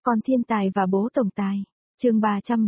Con thiên tài và bố tổng tài. Chương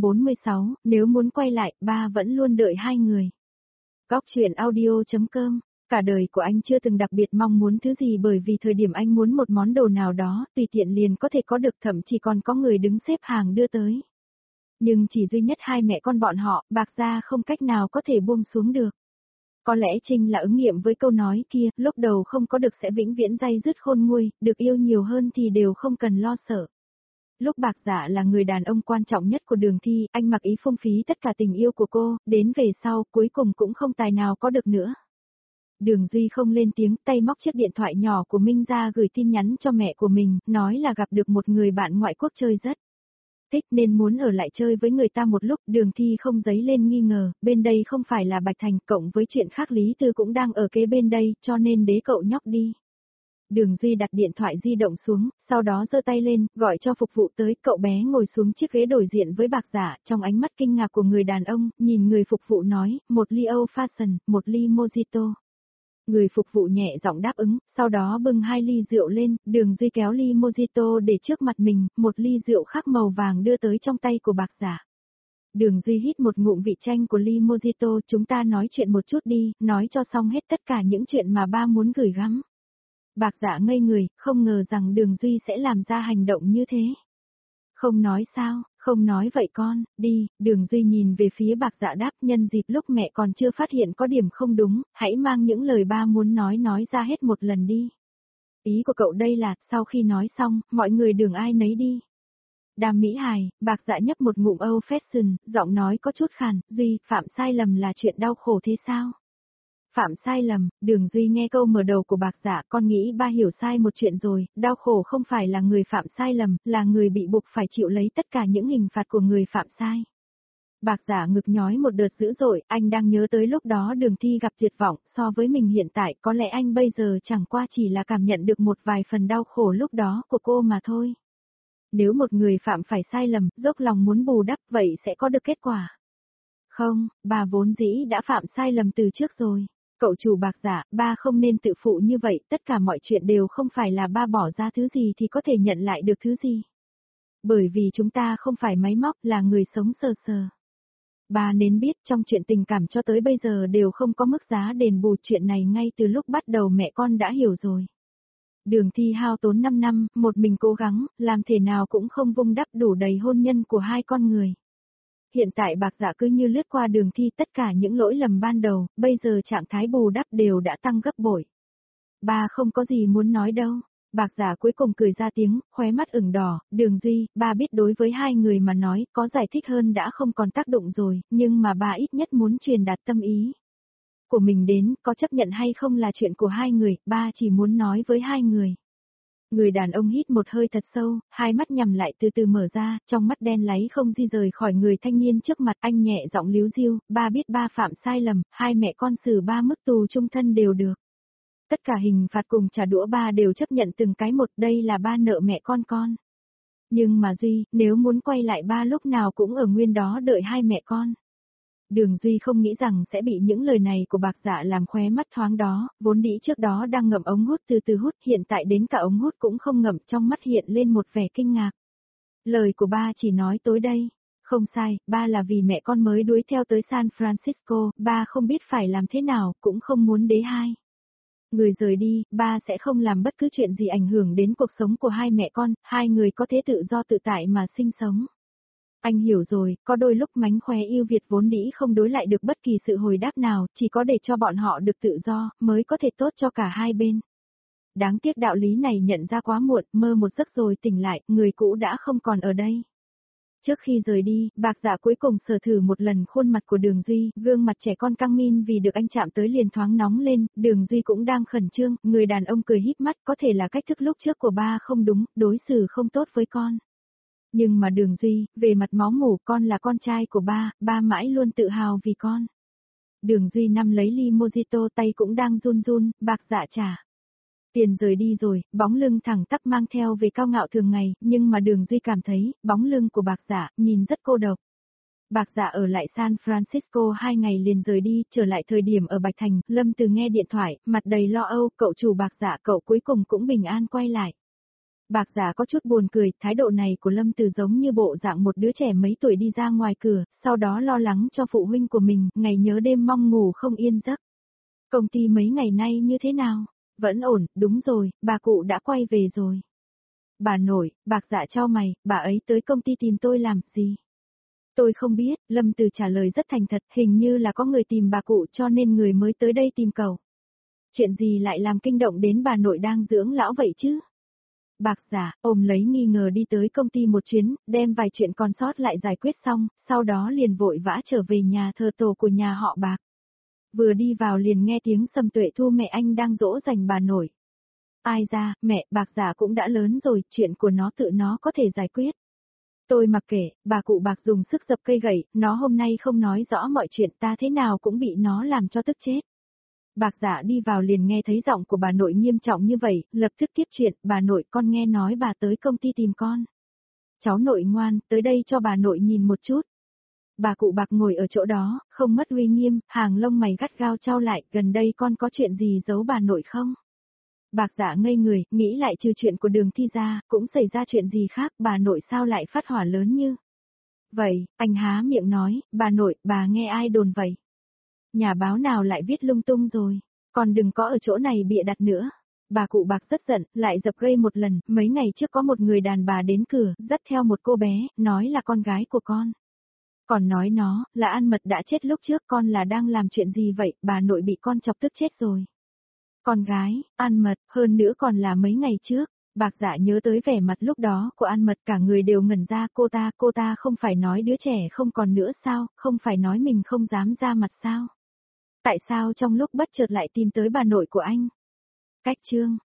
346, nếu muốn quay lại, ba vẫn luôn đợi hai người. Góc truyện audio.com. Cả đời của anh chưa từng đặc biệt mong muốn thứ gì, bởi vì thời điểm anh muốn một món đồ nào đó, tùy tiện liền có thể có được, thậm chí còn có người đứng xếp hàng đưa tới. Nhưng chỉ duy nhất hai mẹ con bọn họ, Bạc gia không cách nào có thể buông xuống được. Có lẽ Trinh là ứng nghiệm với câu nói kia, lúc đầu không có được sẽ vĩnh viễn day dứt khôn nguôi, được yêu nhiều hơn thì đều không cần lo sợ. Lúc Bạc Dạ là người đàn ông quan trọng nhất của Đường Thi, anh mặc ý phung phí tất cả tình yêu của cô, đến về sau, cuối cùng cũng không tài nào có được nữa. Đường Duy không lên tiếng, tay móc chiếc điện thoại nhỏ của Minh ra gửi tin nhắn cho mẹ của mình, nói là gặp được một người bạn ngoại quốc chơi rất thích nên muốn ở lại chơi với người ta một lúc. Đường Thi không dấy lên nghi ngờ, bên đây không phải là Bạch Thành, cộng với chuyện khác Lý Tư cũng đang ở kế bên đây, cho nên đế cậu nhóc đi. Đường Duy đặt điện thoại di động xuống, sau đó giơ tay lên, gọi cho phục vụ tới. Cậu bé ngồi xuống chiếc ghế đối diện với Bạc Dạ, trong ánh mắt kinh ngạc của người đàn ông, nhìn người phục vụ nói, một ly Old Fashion, một ly Mojito. Người phục vụ nhẹ giọng đáp ứng, sau đó bưng hai ly rượu lên. Đường Duy kéo ly Mojito để trước mặt mình, một ly rượu khác màu vàng đưa tới trong tay của Bạc Dạ. Đường Duy hít một ngụm vị chanh của ly Mojito, chúng ta nói chuyện một chút đi, nói cho xong hết tất cả những chuyện mà ba muốn gửi gắm. Bạc Dạ ngây người, không ngờ rằng Đường Duy sẽ làm ra hành động như thế. Không nói sao, không nói vậy con, đi. Đường Duy nhìn về phía Bạc Dạ đáp, nhân dịp lúc mẹ còn chưa phát hiện có điểm không đúng, hãy mang những lời ba muốn nói ra hết một lần đi. Ý của cậu đây là, sau khi nói xong, mọi người đường ai nấy đi. Đàm Mỹ Hài, Bạc Dạ nhấp một ngụm Old Fashion, giọng nói có chút khàn, Duy, phạm sai lầm là chuyện đau khổ thế sao? Phạm sai lầm. Đường Duy nghe câu mở đầu của Bạc Dạ, con nghĩ ba hiểu sai một chuyện rồi, đau khổ không phải là người phạm sai lầm, là người bị buộc phải chịu lấy tất cả những hình phạt của người phạm sai. Bạc Dạ ngực nhói một đợt dữ dội, anh đang nhớ tới lúc đó Đường Thi gặp tuyệt vọng, so với mình hiện tại có lẽ anh bây giờ chẳng qua chỉ là cảm nhận được một vài phần đau khổ lúc đó của cô mà thôi. Nếu một người phạm phải sai lầm, dốc lòng muốn bù đắp vậy sẽ có được kết quả. Không, bà vốn dĩ đã phạm sai lầm từ trước rồi. Cậu chủ Bạc Dạ, ba không nên tự phụ như vậy, tất cả mọi chuyện đều không phải là ba bỏ ra thứ gì thì có thể nhận lại được thứ gì. Bởi vì chúng ta không phải máy móc, là người sống sờ sờ. Ba nên biết trong chuyện tình cảm cho tới bây giờ đều không có mức giá đền bù, chuyện này ngay từ lúc bắt đầu mẹ con đã hiểu rồi. Đường Thi hao tốn 5 năm, một mình cố gắng, làm thế nào cũng không vung đắp đủ đầy hôn nhân của hai con người. Hiện tại Bạc Dạ cứ như lướt qua Đường Thi tất cả những lỗi lầm ban đầu, bây giờ trạng thái bù đắp đều đã tăng gấp bội. Ba không có gì muốn nói đâu. Bạc Dạ cuối cùng cười ra tiếng, khóe mắt ửng đỏ, Đường Duy, ba biết đối với hai người mà nói, có giải thích hơn đã không còn tác dụng rồi, nhưng mà ba ít nhất muốn truyền đạt tâm ý của mình đến, có chấp nhận hay không là chuyện của hai người, ba chỉ muốn nói với hai người. Người đàn ông hít một hơi thật sâu, hai mắt nhắm lại từ từ mở ra, trong mắt đen láy không di rời khỏi người thanh niên trước mặt. Anh nhẹ giọng líu ríu, ba biết ba phạm sai lầm, hai mẹ con xử ba mức tù chung thân đều được. Tất cả hình phạt cùng trả đũa ba đều chấp nhận từng cái một, đây là ba nợ mẹ con. Nhưng mà Duy, nếu muốn quay lại ba lúc nào cũng ở nguyên đó đợi hai mẹ con. Đường Duy không nghĩ rằng sẽ bị những lời này của Bạc Dạ làm khóe mắt thoáng đó, vốn dĩ trước đó đang ngậm ống hút từ từ hút, hiện tại đến cả ống hút cũng không ngậm, trong mắt hiện lên một vẻ kinh ngạc. Lời của ba chỉ nói tối đây. Không sai, ba là vì mẹ con mới đuổi theo tới San Francisco, ba không biết phải làm thế nào, cũng không muốn đế hai người rời đi, ba sẽ không làm bất cứ chuyện gì ảnh hưởng đến cuộc sống của hai mẹ con, hai người có thể tự do tự tại mà sinh sống. Anh hiểu rồi, có đôi lúc mánh khóe yêu Việt vốn dĩ không đối lại được bất kỳ sự hồi đáp nào, chỉ có để cho bọn họ được tự do, mới có thể tốt cho cả hai bên. Đáng tiếc đạo lý này nhận ra quá muộn, mơ một giấc rồi tỉnh lại, người cũ đã không còn ở đây. Trước khi rời đi, Bạc Dạ cuối cùng sờ thử một lần khuôn mặt của Đường Duy, gương mặt trẻ con căng min vì được anh chạm tới liền thoáng nóng lên, Đường Duy cũng đang khẩn trương, người đàn ông cười híp mắt, có thể là cách thức lúc trước của ba không đúng, đối xử không tốt với con. Nhưng mà Đường Duy, về mặt máu mủ con là con trai của ba mãi luôn tự hào vì con. Đường Duy nắm lấy ly Mojito, tay cũng đang run run, Bạc Dạ trả. Tiền rời đi rồi, bóng lưng thẳng tắp mang theo về cao ngạo thường ngày, nhưng mà Đường Duy cảm thấy, bóng lưng của Bạc Dạ, nhìn rất cô độc. Bạc Dạ ở lại San Francisco 2 ngày liền rời đi, trở lại thời điểm ở Bạch Thành, Lâm Từ nghe điện thoại, mặt đầy lo âu, cậu chủ Bạc Dạ cậu cuối cùng cũng bình an quay lại. Bạc giả có chút buồn cười, thái độ này của Lâm Từ giống như bộ dạng một đứa trẻ mấy tuổi đi ra ngoài cửa, sau đó lo lắng cho phụ huynh của mình, ngày nhớ đêm mong ngủ không yên giấc. Công ty mấy ngày nay như thế nào? Vẫn ổn, đúng rồi, bà cụ đã quay về rồi. Bà nội, bạc dạ cho mày, bà ấy tới công ty tìm tôi làm gì? Tôi không biết, Lâm Từ trả lời rất thành thật, hình như là có người tìm bà cụ cho nên người mới tới đây tìm cậu. Chuyện gì lại làm kinh động đến bà nội đang dưỡng lão vậy chứ? Bạc giả, ôm lấy nghi ngờ đi tới công ty một chuyến, đem vài chuyện còn sót lại giải quyết xong, sau đó liền vội vã trở về nhà thờ tổ của nhà họ Bạc. Vừa đi vào liền nghe tiếng Sầm Tuệ Thu mẹ anh đang dỗ dành bà nội. Ai ra, mẹ, Bạc giả cũng đã lớn rồi, chuyện của nó tự nó có thể giải quyết. Tôi mặc kệ, bà cụ Bạc dùng sức dập cây gậy, nó hôm nay không nói rõ mọi chuyện ta thế nào cũng bị nó làm cho tức chết. Bạc giả đi vào liền nghe thấy giọng của bà nội nghiêm trọng như vậy, lập tức tiếp chuyện, bà nội con nghe nói bà tới công ty tìm con. Cháu nội ngoan, tới đây cho bà nội nhìn một chút. Bà cụ Bạc ngồi ở chỗ đó, không mất uy nghiêm, hàng lông mày gắt gao trao lại, gần đây con có chuyện gì giấu bà nội không? Bạc giả ngây người, nghĩ lại trừ chuyện của Đường Thi ra, cũng xảy ra chuyện gì khác, bà nội sao lại phát hỏa lớn như. Vậy, anh há miệng nói, bà nội, bà nghe ai đồn vậy? Nhà báo nào lại viết lung tung rồi, còn đừng có ở chỗ này bịa đặt nữa. Bà cụ Bạc rất giận, lại dập gây một lần, mấy ngày trước có một người đàn bà đến cửa, dắt theo một cô bé, nói là con gái của con. Còn nói nó, là An Mật đã chết lúc trước, con là đang làm chuyện gì vậy, bà nội bị con chọc tức chết rồi. Con gái, An Mật, hơn nữa còn là mấy ngày trước. Bạc dạ nhớ tới vẻ mặt lúc đó của An Mật, cả người đều ngẩn ra, cô ta không phải nói đứa trẻ không còn nữa sao, không phải nói mình không dám ra mặt sao. Tại sao trong lúc bất chợt lại tìm tới bà nội của anh? Cách chương